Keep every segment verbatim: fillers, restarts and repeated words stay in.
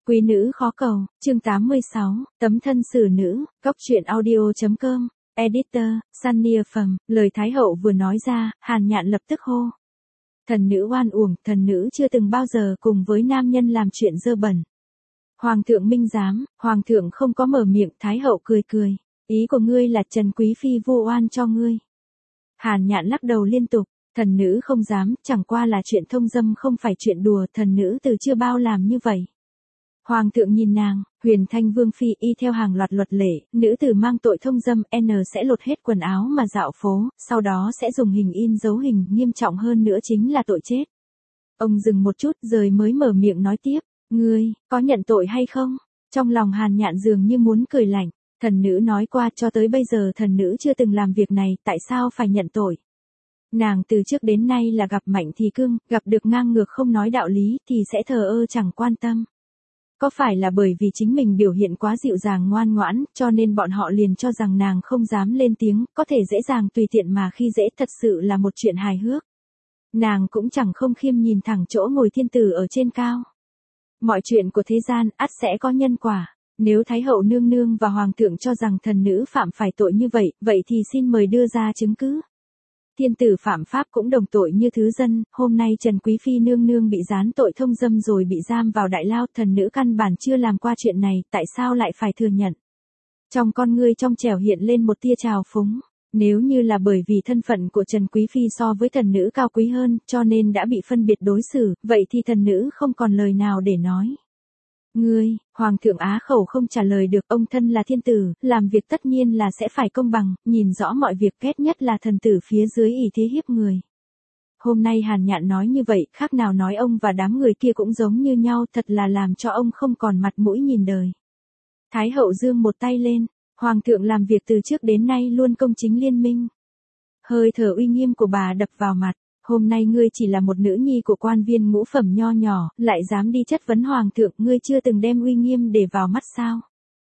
Quý nữ khó cầu, chương tám mươi sáu, tấm thân xử nữ, góc truyện audio.com, editor, Sunny Phẩm, lời Thái hậu vừa nói ra, Hàn Nhạn lập tức hô. Thần nữ oan uổng, thần nữ chưa từng bao giờ cùng với nam nhân làm chuyện dơ bẩn. Hoàng thượng minh giám, hoàng thượng không có mở miệng, Thái hậu cười cười, ý của ngươi là Trần Quý Phi vu oan cho ngươi. Hàn Nhạn lắc đầu liên tục, thần nữ không dám, chẳng qua là chuyện thông dâm không phải chuyện đùa, thần nữ từ chưa bao làm như vậy. Hoàng thượng nhìn nàng, Huyền Thanh Vương Phi y theo hàng loạt luật lệ, nữ tử mang tội thông dâm N sẽ lột hết quần áo mà dạo phố, sau đó sẽ dùng hình in dấu hình, nghiêm trọng hơn nữa chính là tội chết. Ông dừng một chút rồi mới mở miệng nói tiếp, ngươi, có nhận tội hay không? Trong lòng Hàn Nhạn dường như muốn cười lạnh, thần nữ nói qua cho tới bây giờ thần nữ chưa từng làm việc này, tại sao phải nhận tội? Nàng từ trước đến nay là gặp mạnh thì cưng, gặp được ngang ngược không nói đạo lý thì sẽ thờ ơ chẳng quan tâm. Có phải là bởi vì chính mình biểu hiện quá dịu dàng ngoan ngoãn, cho nên bọn họ liền cho rằng nàng không dám lên tiếng, có thể dễ dàng tùy tiện mà khi dễ, thật sự là một chuyện hài hước. Nàng cũng chẳng không khiêm nhìn thẳng chỗ ngồi thiên tử ở trên cao. Mọi chuyện của thế gian, ắt sẽ có nhân quả. Nếu Thái hậu nương nương và hoàng thượng cho rằng thần nữ phạm phải tội như vậy, vậy thì xin mời đưa ra chứng cứ. Thiên tử phạm pháp cũng đồng tội như thứ dân, hôm nay Trần Quý Phi nương nương bị gián tội thông dâm rồi bị giam vào đại lao, thần nữ căn bản chưa làm qua chuyện này, tại sao lại phải thừa nhận? Trong con ngươi trong trẻo hiện lên một tia trào phúng, nếu như là bởi vì thân phận của Trần Quý Phi so với thần nữ cao quý hơn, cho nên đã bị phân biệt đối xử, vậy thì thần nữ không còn lời nào để nói. Ngươi, Hoàng thượng á khẩu không trả lời được, ông thân là thiên tử, làm việc tất nhiên là sẽ phải công bằng, nhìn rõ mọi việc, ghét nhất là thần tử phía dưới ỷ thế hiếp người. Hôm nay Hàn Nhạn nói như vậy, khác nào nói ông và đám người kia cũng giống như nhau, thật là làm cho ông không còn mặt mũi nhìn đời. Thái hậu giương một tay lên, Hoàng thượng làm việc từ trước đến nay luôn công chính liên minh. Hơi thở uy nghiêm của bà đập vào mặt. Hôm nay ngươi chỉ là một nữ nhi của quan viên ngũ phẩm nho nhỏ, lại dám đi chất vấn hoàng thượng, ngươi chưa từng đem uy nghiêm để vào mắt sao?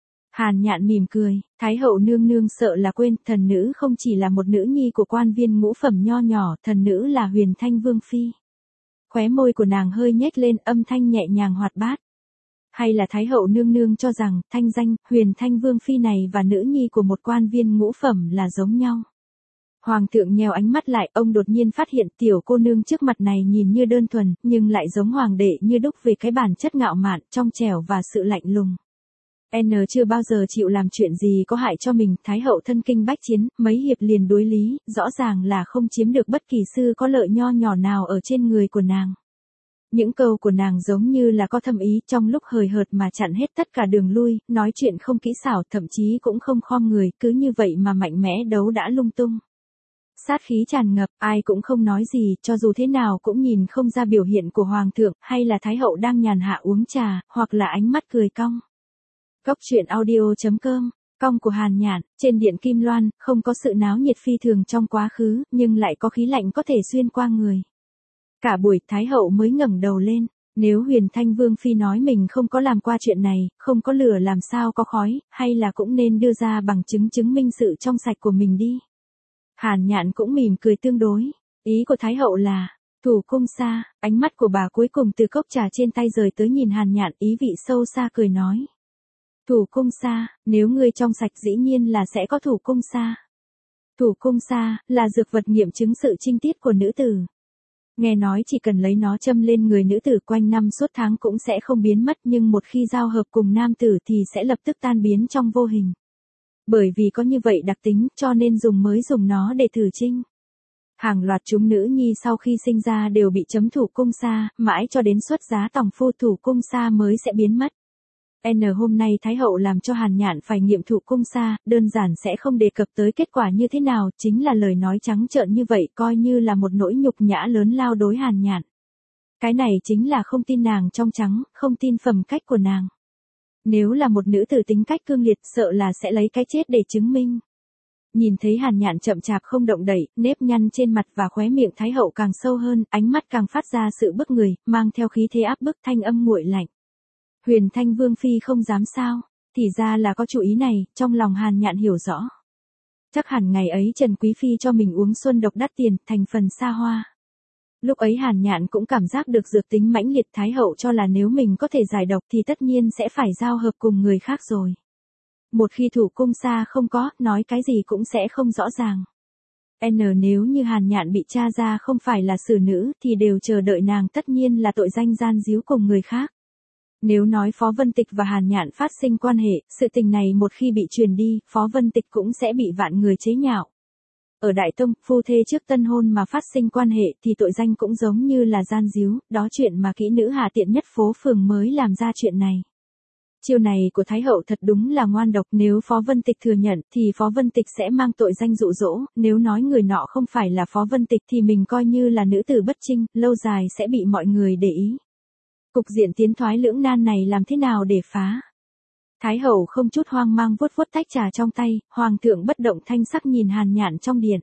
Hàn Nhạn mỉm cười, Thái hậu nương nương sợ là quên, thần nữ không chỉ là một nữ nhi của quan viên ngũ phẩm nho nhỏ, thần nữ là Huyền Thanh Vương Phi. Khóe môi của nàng hơi nhếch lên, âm thanh nhẹ nhàng hoạt bát. Hay là Thái hậu nương nương cho rằng, thanh danh, Huyền Thanh Vương Phi này và nữ nhi của một quan viên ngũ phẩm là giống nhau? Hoàng thượng nheo ánh mắt lại, ông đột nhiên phát hiện tiểu cô nương trước mặt này nhìn như đơn thuần, nhưng lại giống hoàng đệ như đúc về cái bản chất ngạo mạn, trong trẻo và sự lạnh lùng. N chưa bao giờ chịu làm chuyện gì có hại cho mình, Thái hậu thân kinh bách chiến, mấy hiệp liền đối lý, rõ ràng là không chiếm được bất kỳ sư có lợi nho nhỏ nào ở trên người của nàng. Những câu của nàng giống như là có thâm ý, trong lúc hời hợt mà chặn hết tất cả đường lui, nói chuyện không kỹ xảo, thậm chí cũng không khom người, cứ như vậy mà mạnh mẽ đấu đã lung tung. Sát khí tràn ngập, ai cũng không nói gì, cho dù thế nào cũng nhìn không ra biểu hiện của hoàng thượng, hay là thái hậu đang nhàn hạ uống trà, hoặc là ánh mắt cười cong. Góc truyện audio.com, cong của Hàn Nhạn, trên điện Kim Loan, không có sự náo nhiệt phi thường trong quá khứ, nhưng lại có khí lạnh có thể xuyên qua người. Cả buổi thái hậu mới ngẩng đầu lên, nếu Huyền Thanh Vương Phi nói mình không có làm qua chuyện này, không có lửa làm sao có khói, hay là cũng nên đưa ra bằng chứng chứng minh sự trong sạch của mình đi. Hàn Nhạn cũng mỉm cười tương đối, ý của Thái hậu là, thủ cung xa, ánh mắt của bà cuối cùng từ cốc trà trên tay rời tới nhìn Hàn Nhạn, ý vị sâu xa cười nói. Thủ cung xa, nếu ngươi trong sạch dĩ nhiên là sẽ có thủ cung xa. Thủ cung xa, là dược vật nghiệm chứng sự trinh tiết của nữ tử. Nghe nói chỉ cần lấy nó châm lên người nữ tử quanh năm suốt tháng cũng sẽ không biến mất, nhưng một khi giao hợp cùng nam tử thì sẽ lập tức tan biến trong vô hình. Bởi vì có như vậy đặc tính, cho nên dùng mới dùng nó để thử trinh. Hàng loạt chúng nữ nhi sau khi sinh ra đều bị chấm thủ cung sa, mãi cho đến xuất giá tòng phu thủ cung sa mới sẽ biến mất. N hôm nay Thái hậu làm cho Hàn Nhạn phải nghiệm thủ cung sa, đơn giản sẽ không đề cập tới kết quả như thế nào, chính là lời nói trắng trợn như vậy, coi như là một nỗi nhục nhã lớn lao đối Hàn Nhạn. Cái này chính là không tin nàng trong trắng, không tin phẩm cách của nàng. Nếu là một nữ tử tính cách cương liệt, sợ là sẽ lấy cái chết để chứng minh. Nhìn thấy Hàn Nhạn chậm chạp không động đậy, nếp nhăn trên mặt và khóe miệng Thái hậu càng sâu hơn, ánh mắt càng phát ra sự bức người, mang theo khí thế áp bức, thanh âm nguội lạnh. Huyền Thanh Vương Phi không dám sao, thì ra là có chủ ý này, trong lòng Hàn Nhạn hiểu rõ. Chắc hẳn ngày ấy Trần Quý Phi cho mình uống xuân độc đắt tiền, thành phần xa hoa. Lúc ấy Hàn Nhạn cũng cảm giác được dược tính mãnh liệt, Thái hậu cho là nếu mình có thể giải độc thì tất nhiên sẽ phải giao hợp cùng người khác rồi. Một khi thủ cung xa không có, nói cái gì cũng sẽ không rõ ràng. N nếu như Hàn Nhạn bị tra ra không phải là xử nữ thì đều chờ đợi nàng tất nhiên là tội danh gian díu cùng người khác. Nếu nói Phó Vân Tịch và Hàn Nhạn phát sinh quan hệ, sự tình này một khi bị truyền đi, Phó Vân Tịch cũng sẽ bị vạn người chế nhạo. Ở Đại Tông, phu thê trước tân hôn mà phát sinh quan hệ thì tội danh cũng giống như là gian díu, đó chuyện mà kỹ nữ hạ tiện nhất phố phường mới làm ra chuyện này. Chiêu này của Thái hậu thật đúng là ngoan độc, nếu Phó Vân Tịch thừa nhận thì Phó Vân Tịch sẽ mang tội danh dụ dỗ, nếu nói người nọ không phải là Phó Vân Tịch thì mình coi như là nữ tử bất trinh, lâu dài sẽ bị mọi người để ý. Cục diện tiến thoái lưỡng nan này làm thế nào để phá? Thái hậu không chút hoang mang vuốt vuốt tách trà trong tay, hoàng thượng bất động thanh sắc nhìn Hàn Nhạn trong điện.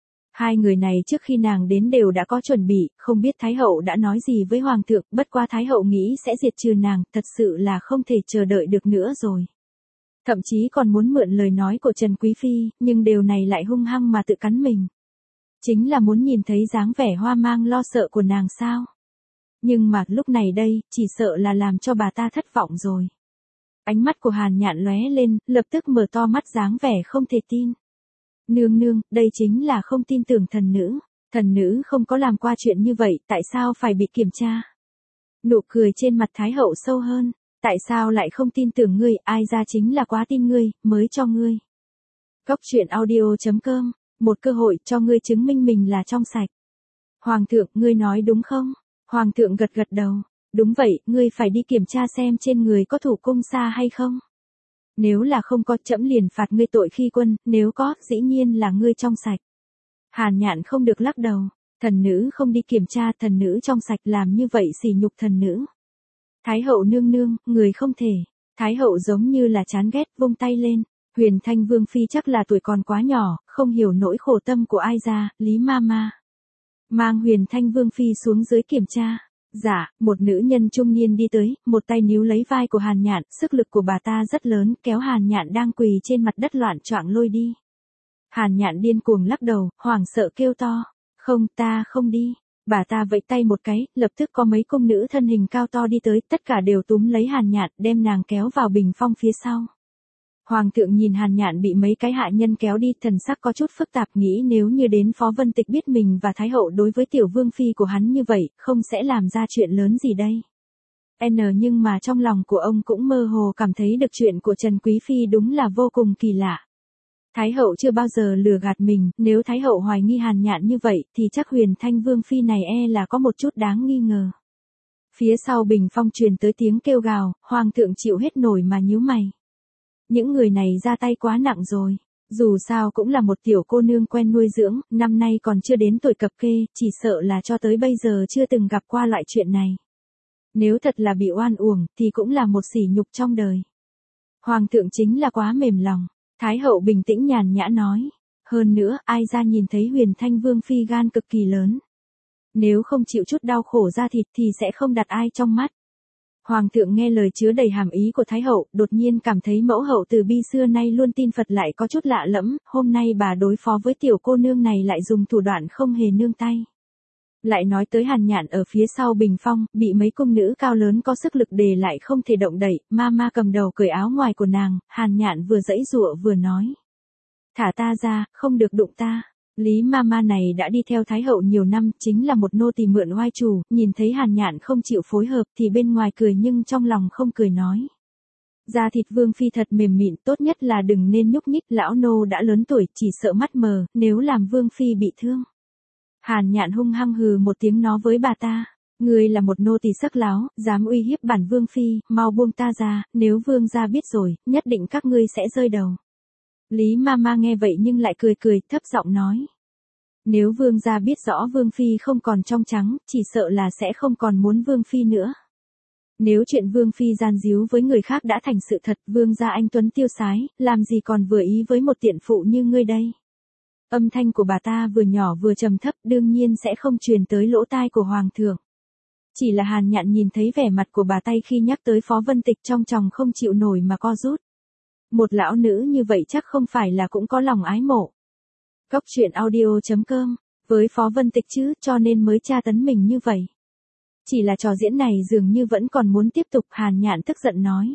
Hai người này trước khi nàng đến đều đã có chuẩn bị, không biết Thái hậu đã nói gì với hoàng thượng, bất qua Thái hậu nghĩ sẽ diệt trừ nàng, thật sự là không thể chờ đợi được nữa rồi. Thậm chí còn muốn mượn lời nói của Trần Quý Phi, nhưng điều này lại hung hăng mà tự cắn mình. Chính là muốn nhìn thấy dáng vẻ hoa mang lo sợ của nàng sao? Nhưng mà lúc này đây, chỉ sợ là làm cho bà ta thất vọng rồi. Ánh mắt của Hàn Nhạn lóe lên, lập tức mở to mắt dáng vẻ không thể tin. Nương nương, đây chính là không tin tưởng thần nữ. Thần nữ không có làm qua chuyện như vậy, tại sao phải bị kiểm tra? Nụ cười trên mặt Thái hậu sâu hơn. Tại sao lại không tin tưởng ngươi, ai ra chính là quá tin ngươi, mới cho ngươi. Góc truyện audio chấm com, một cơ hội cho ngươi chứng minh mình là trong sạch. Hoàng thượng, ngươi nói đúng không? Hoàng thượng gật gật đầu. Đúng vậy, ngươi phải đi kiểm tra xem trên người có thủ cung xa hay không. Nếu là không có, trẫm liền phạt ngươi tội khi quân, nếu có, dĩ nhiên là ngươi trong sạch. Hàn Nhạn không được lắc đầu. Thần nữ không đi kiểm tra, thần nữ trong sạch, làm như vậy sỉ nhục thần nữ. Thái hậu nương nương, người không thể. Thái hậu giống như là chán ghét, vung tay lên. Huyền Thanh Vương Phi chắc là tuổi còn quá nhỏ, không hiểu nỗi khổ tâm của ai ra, Lý ma ma. Mang Huyền Thanh Vương Phi xuống dưới kiểm tra. Dạ, một nữ nhân trung niên đi tới, một tay níu lấy vai của Hàn Nhạn, sức lực của bà ta rất lớn, kéo Hàn Nhạn đang quỳ trên mặt đất loạn choạng lôi đi. Hàn Nhạn điên cuồng lắc đầu, hoảng sợ kêu to, không, ta không đi. Bà ta vẫy tay một cái, lập tức có mấy cung nữ thân hình cao to đi tới, tất cả đều túm lấy Hàn Nhạn, đem nàng kéo vào bình phong phía sau. Hoàng thượng nhìn Hàn Nhạn bị mấy cái hạ nhân kéo đi, thần sắc có chút phức tạp, nghĩ nếu như đến Phó Vân Tịch biết mình và Thái hậu đối với tiểu vương phi của hắn như vậy, không sẽ làm ra chuyện lớn gì đây. N nhưng mà trong lòng của ông cũng mơ hồ cảm thấy được chuyện của Trần Quý Phi đúng là vô cùng kỳ lạ. Thái hậu chưa bao giờ lừa gạt mình, nếu Thái hậu hoài nghi Hàn Nhạn như vậy, thì chắc Huyền Thanh Vương Phi này e là có một chút đáng nghi ngờ. Phía sau bình phong truyền tới tiếng kêu gào, Hoàng thượng chịu hết nổi mà nhíu mày. Những người này ra tay quá nặng rồi. Dù sao cũng là một tiểu cô nương quen nuôi dưỡng, năm nay còn chưa đến tuổi cập kê, chỉ sợ là cho tới bây giờ chưa từng gặp qua loại chuyện này. Nếu thật là bị oan uổng, thì cũng là một sỉ nhục trong đời. Hoàng thượng chính là quá mềm lòng. Thái hậu bình tĩnh nhàn nhã nói. Hơn nữa, ai ra nhìn thấy Huyền Thanh Vương Phi gan cực kỳ lớn. Nếu không chịu chút đau khổ ra thịt thì sẽ không đặt ai trong mắt. Hoàng thượng nghe lời chứa đầy hàm ý của Thái hậu, đột nhiên cảm thấy mẫu hậu từ bi xưa nay luôn tin Phật lại có chút lạ lẫm, hôm nay bà đối phó với tiểu cô nương này lại dùng thủ đoạn không hề nương tay. Lại nói tới Hàn Nhạn ở phía sau bình phong, bị mấy cung nữ cao lớn có sức lực đè lại không thể động đậy, ma ma cầm đầu cởi áo ngoài của nàng, Hàn Nhạn vừa giãy giụa vừa nói. Thả ta ra, không được đụng ta. Lý ma ma này đã đi theo Thái hậu nhiều năm, chính là một nô tỳ mượn oai chủ, nhìn thấy Hàn Nhạn không chịu phối hợp thì bên ngoài cười nhưng trong lòng không cười nói. Da thịt Vương Phi thật mềm mịn, tốt nhất là đừng nên nhúc nhích, lão nô đã lớn tuổi, chỉ sợ mắt mờ, nếu làm Vương Phi bị thương. Hàn Nhạn hung hăng hừ một tiếng nói với bà ta. Ngươi là một nô tỳ sắc láo, dám uy hiếp bản Vương Phi, mau buông ta ra, nếu Vương gia biết rồi, nhất định các ngươi sẽ rơi đầu. Lý ma ma nghe vậy nhưng lại cười cười, thấp giọng nói. Nếu Vương gia biết rõ Vương Phi không còn trong trắng, chỉ sợ là sẽ không còn muốn Vương Phi nữa. Nếu chuyện Vương Phi gian díu với người khác đã thành sự thật, Vương gia anh tuấn tiêu sái, làm gì còn vừa ý với một tiện phụ như ngươi đây. Âm thanh của bà ta vừa nhỏ vừa trầm thấp, đương nhiên sẽ không truyền tới lỗ tai của Hoàng thượng. Chỉ là Hàn Nhạn nhìn thấy vẻ mặt của bà tay khi nhắc tới Phó Vân Tịch trong tròng không chịu nổi mà co rút. Một lão nữ như vậy chắc không phải là cũng có lòng ái mộ. Góc truyện audio chấm com với Phó Vân Tịch chứ, cho nên mới tra tấn mình như vậy. Chỉ là trò diễn này dường như vẫn còn muốn tiếp tục, Hàn Nhạn tức giận nói.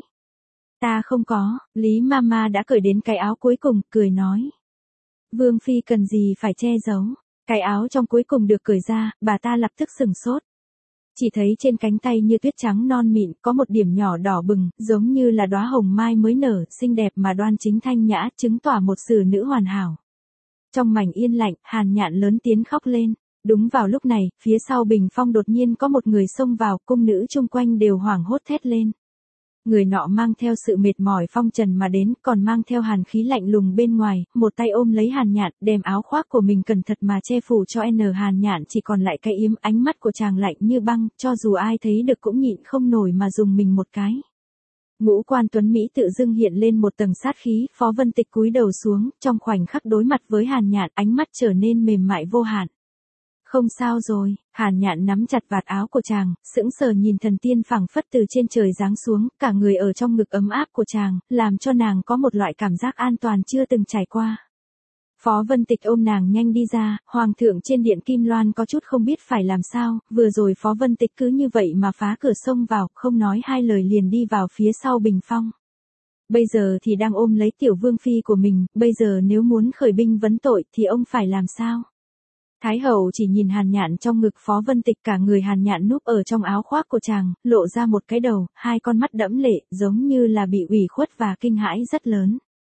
Ta không có, Lý Mama đã cởi đến cái áo cuối cùng, cười nói. Vương Phi cần gì phải che giấu, cái áo trong cuối cùng được cởi ra, bà ta lập tức sừng sốt. Chỉ thấy trên cánh tay như tuyết trắng non mịn, có một điểm nhỏ đỏ bừng, giống như là đóa hồng mai mới nở, xinh đẹp mà đoan chính thanh nhã, chứng tỏ một xử nữ hoàn hảo. Trong mảnh yên lạnh, Hàn Nhạn lớn tiếng khóc lên. Đúng vào lúc này, phía sau bình phong đột nhiên có một người xông vào, cung nữ chung quanh đều hoảng hốt thét lên. Người nọ mang theo sự mệt mỏi phong trần mà đến, còn mang theo hàn khí lạnh lùng bên ngoài, một tay ôm lấy Hàn Nhạn, đem áo khoác của mình cẩn thận mà che phủ cho N. Hàn Nhạn chỉ còn lại cái yếm, ánh mắt của chàng lạnh như băng, cho dù ai thấy được cũng nhịn không nổi mà dùng mình một cái. Ngũ quan tuấn Mỹ tự dưng hiện lên một tầng sát khí, Phó Vân Tịch cúi đầu xuống, trong khoảnh khắc đối mặt với Hàn Nhạn, ánh mắt trở nên mềm mại vô hạn. Không sao rồi, Hàn Nhạn nắm chặt vạt áo của chàng, sững sờ nhìn thần tiên phảng phất từ trên trời giáng xuống, cả người ở trong ngực ấm áp của chàng, làm cho nàng có một loại cảm giác an toàn chưa từng trải qua. Phó Vân Tịch ôm nàng nhanh đi ra, Hoàng thượng trên điện Kim Loan có chút không biết phải làm sao, vừa rồi Phó Vân Tịch cứ như vậy mà phá cửa xông vào, không nói hai lời liền đi vào phía sau bình phong. Bây giờ thì đang ôm lấy tiểu vương phi của mình, bây giờ nếu muốn khởi binh vấn tội thì ông phải làm sao? Thái hậu chỉ nhìn Hàn Nhạn trong ngực Phó Vân Tịch, cả người Hàn Nhạn núp ở trong áo khoác của chàng, lộ ra một cái đầu, hai con mắt đẫm lệ, giống như là bị ủy khuất và kinh hãi rất lớn.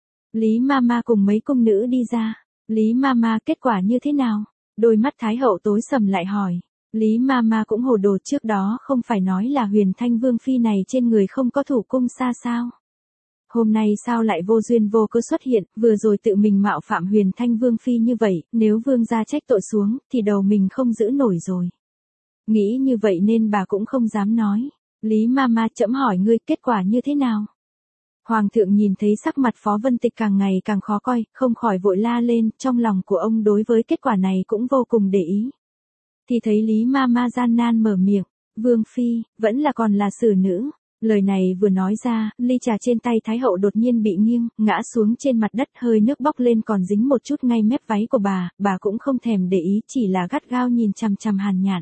Lý Mama cùng mấy cung nữ đi ra. Lý Mama, kết quả như thế nào? Đôi mắt Thái hậu tối sầm lại hỏi. Lý Mama cũng hồ đồ, trước đó không phải nói là Huyền Thanh Vương Phi này trên người không có thủ cung xa sao? Hôm nay sao lại vô duyên vô cớ xuất hiện, vừa rồi tự mình mạo phạm Huyền Thanh Vương Phi như vậy, nếu vương gia trách tội xuống, thì đầu mình không giữ nổi rồi. Nghĩ như vậy nên bà cũng không dám nói. Lý Mama, trẫm hỏi ngươi, kết quả như thế nào? Hoàng thượng nhìn thấy sắc mặt Phó Vân Tịch càng ngày càng khó coi, không khỏi vội la lên, trong lòng của ông đối với kết quả này cũng vô cùng để ý. Thì thấy Lý Mama gian nan mở miệng, Vương Phi, vẫn là còn là xử nữ. Lời này vừa nói ra, ly trà trên tay Thái hậu đột nhiên bị nghiêng, ngã xuống trên mặt đất, hơi nước bốc lên còn dính một chút ngay mép váy của bà, bà cũng không thèm để ý, chỉ là gắt gao nhìn chằm chằm Hàn Nhạn.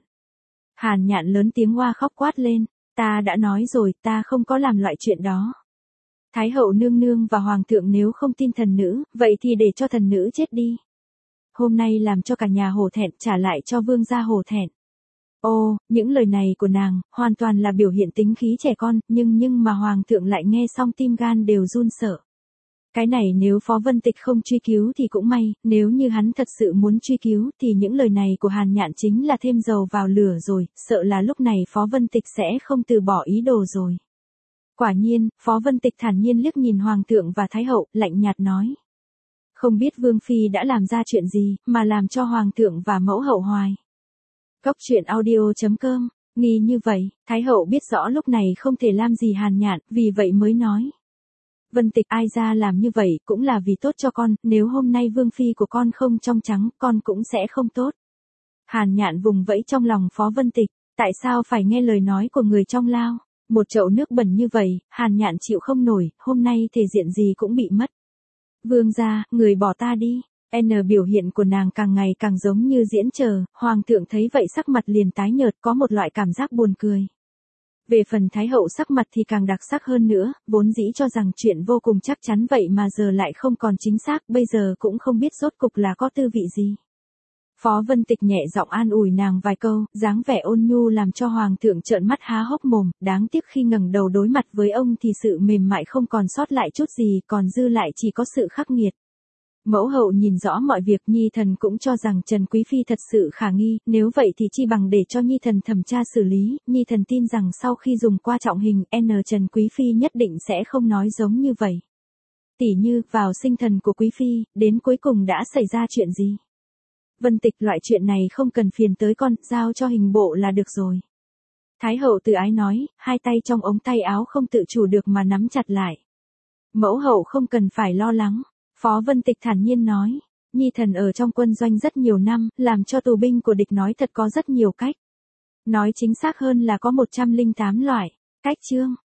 Hàn Nhạn lớn tiếng oa khóc quát lên, ta đã nói rồi, ta không có làm loại chuyện đó. Thái hậu nương nương và hoàng thượng nếu không tin thần nữ, vậy thì để cho thần nữ chết đi. Hôm nay làm cho cả nhà hổ thẹn, trả lại cho vương gia hổ thẹn. Ô, những lời này của nàng, hoàn toàn là biểu hiện tính khí trẻ con, nhưng nhưng mà hoàng thượng lại nghe xong tim gan đều run sợ. Cái này nếu Phó Vân Tịch không truy cứu thì cũng may, nếu như hắn thật sự muốn truy cứu thì những lời này của Hàn Nhạn chính là thêm dầu vào lửa rồi, sợ là lúc này Phó Vân Tịch sẽ không từ bỏ ý đồ rồi. Quả nhiên, Phó Vân Tịch thản nhiên liếc nhìn hoàng thượng và thái hậu, lạnh nhạt nói. Không biết Vương Phi đã làm ra chuyện gì, mà làm cho hoàng thượng và mẫu hậu hoài. Góc truyện audio chấm com, nghi như vậy, Thái hậu biết rõ lúc này không thể làm gì Hàn Nhạn, vì vậy mới nói. Vân Tịch, ai ra làm như vậy cũng là vì tốt cho con, nếu hôm nay Vương Phi của con không trong trắng, con cũng sẽ không tốt. Hàn Nhạn vùng vẫy trong lòng Phó Vân Tịch, tại sao phải nghe lời nói của người trong lao, một chậu nước bẩn như vậy, Hàn Nhạn chịu không nổi, hôm nay thể diện gì cũng bị mất. Vương gia, người bỏ ta đi. N biểu hiện của nàng càng ngày càng giống như diễn chờ, hoàng thượng thấy vậy sắc mặt liền tái nhợt, có một loại cảm giác buồn cười. Về phần thái hậu sắc mặt thì càng đặc sắc hơn nữa, vốn dĩ cho rằng chuyện vô cùng chắc chắn vậy mà giờ lại không còn chính xác, bây giờ cũng không biết rốt cục là có tư vị gì. Phó Vân Tịch nhẹ giọng an ủi nàng vài câu, dáng vẻ ôn nhu làm cho hoàng thượng trợn mắt há hốc mồm, đáng tiếc khi ngẩng đầu đối mặt với ông thì sự mềm mại không còn sót lại chút gì, còn dư lại chỉ có sự khắc nghiệt. Mẫu hậu nhìn rõ mọi việc, Nhi thần cũng cho rằng Trần Quý Phi thật sự khả nghi, nếu vậy thì chi bằng để cho Nhi thần thẩm tra xử lý, Nhi thần tin rằng sau khi dùng qua trọng hình, N Trần Quý Phi nhất định sẽ không nói giống như vậy. Tỉ như, vào sinh thần của Quý Phi, đến cuối cùng đã xảy ra chuyện gì? Vân Tịch, loại chuyện này không cần phiền tới con, giao cho hình bộ là được rồi. Thái hậu từ ái nói, hai tay trong ống tay áo không tự chủ được mà nắm chặt lại. Mẫu hậu không cần phải lo lắng. Phó Vân Tịch thản nhiên nói, Nhi thần ở trong quân doanh rất nhiều năm, làm cho tù binh của địch nói thật có rất nhiều cách. Nói chính xác hơn là có một trăm lẻ tám loại cách chương.